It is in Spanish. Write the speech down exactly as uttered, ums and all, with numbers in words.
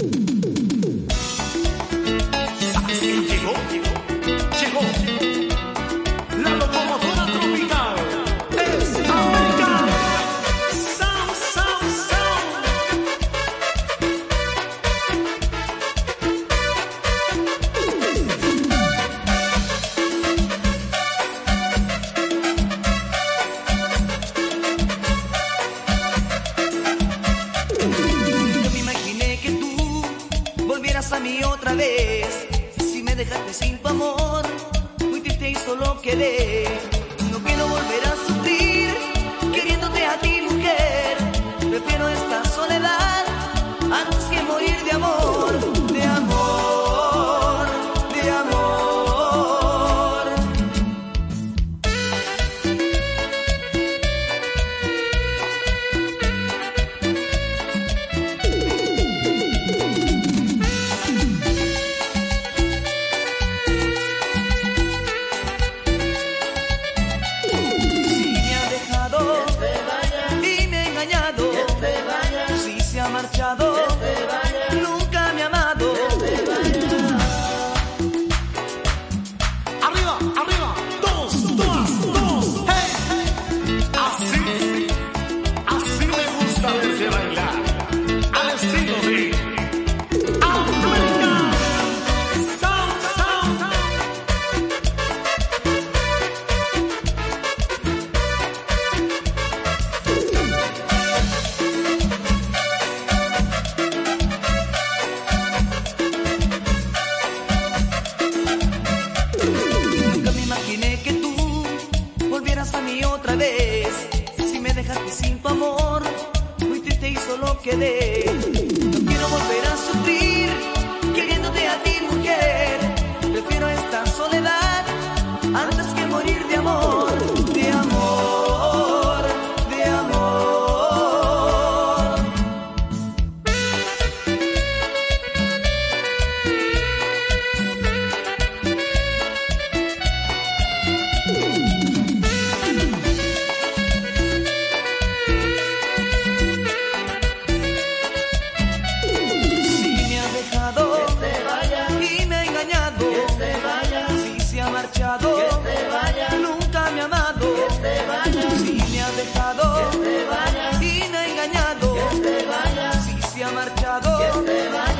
Llegó, llegó, la locomotora tropical es americana. Sound, sound, sound. Yo me imaginé que tú volvieras a mí otra vez. Me dejaste sin tu amor, muy triste y solo quedé. No quiero volver a sufrir, queriéndote a ti, mujer. Prefiero esta soledad antes que morir de amor, de amor, de amor. Marchado, nunca me ha amado. Arriba, arriba, todos, todas, todos, hey. Así, así me gusta verte bailar, al estilo de América. Sound, sound, sound. A mí otra vez, si me dejaste sin tu amor, muy triste y solo quedé. No quiero volver a sufrir, queriéndote a ti, mujer. Prefiero esta soledad antes que morir de amor, de amor, de amor. Marchado, que se vaya, nunca me ha amado, que se vaya, si me ha dejado, que se vaya, y me ha engañado, que se vaya, si se ha marchado, que se vaya.